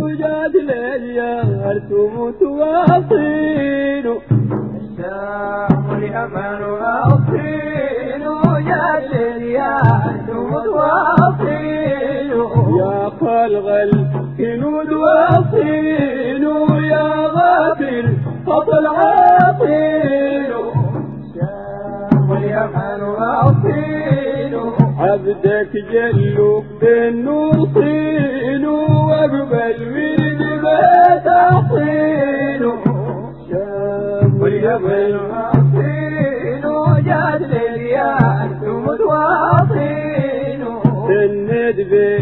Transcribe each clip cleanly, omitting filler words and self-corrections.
وجاد الأديار متواصين الشام واليمن واصين وجاد الأديار متواصين يا خلق الكنود واصين يا غافل فضل عاصين الشام واليمن واصين عبدك جلو بالنور صين واقبل ورد ما تحصين الشام واليمن واصين جاد للياس متواصين سند به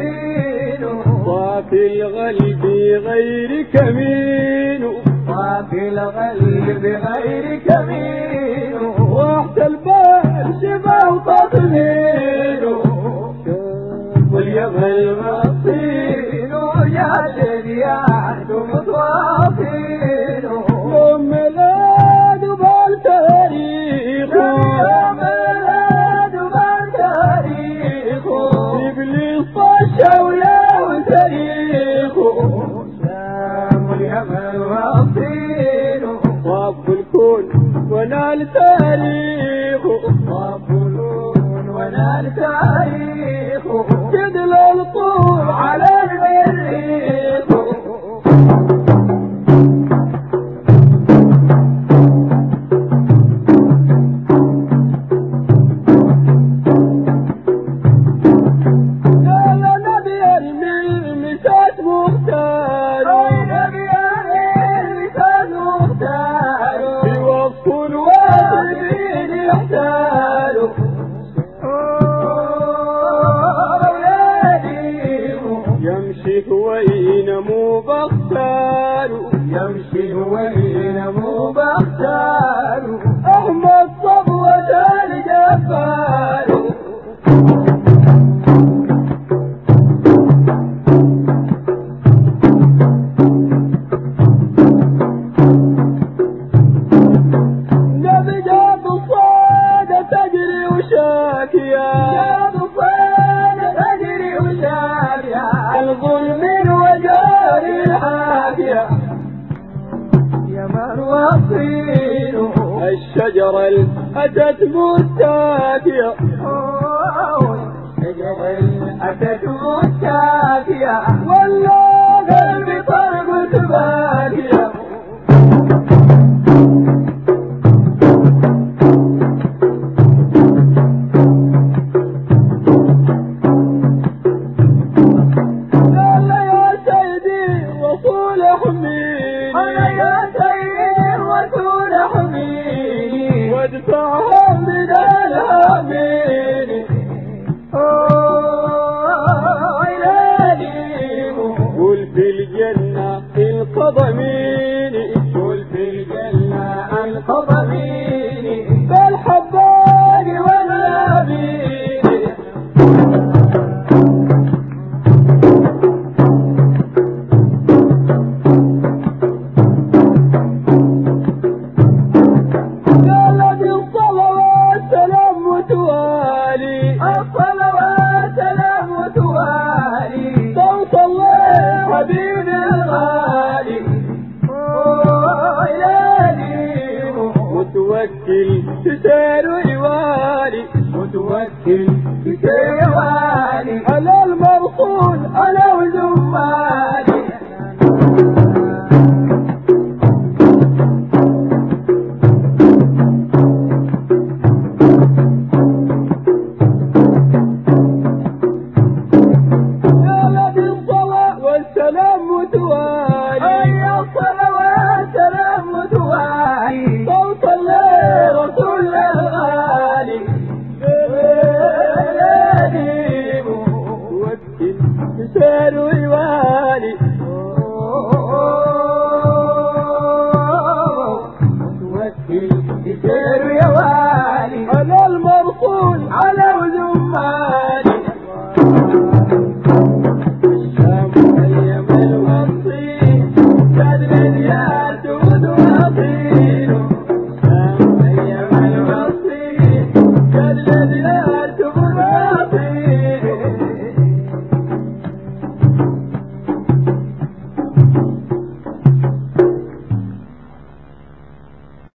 صافي القلب غير كمين صافي القلب غير كمين وقت البال شبه وتطمين واليمن واصين يا الرياح متواصين يوم ميلاد بالتاريخ يوم ميلاد بالتاريخ إبليس طشة وياه تاريخ الشام واليمن واصين رب الكون ونال تاريخ رب الكون ونال تاريخ جدل الطول على المريخ قال نبي المسات مختار نبي المسات مختار بوصف الواصفين يحتاروا يمشي وين مو بختار يمشي وين مو بختار أحمد صبوة الجبار نبي جاب الصادة تجري وشاكية جاب الصادة تجري وشاكية الظلم وجار الحاكية يمن واصين الشجرة أتت مستاكية الشجرة أتت مستاكية والله قلبي طرقت باكية وادفعهم من الهامين قل في الجنة القضمين قل في الجنة القضمين بالحبان واليابين الصلوات سلام وتوالي صوت الله حبيب الغالي متوكل تسير ويوالي متوكل تسير ويوالي على المرصود على وزمالي والسلام متوالي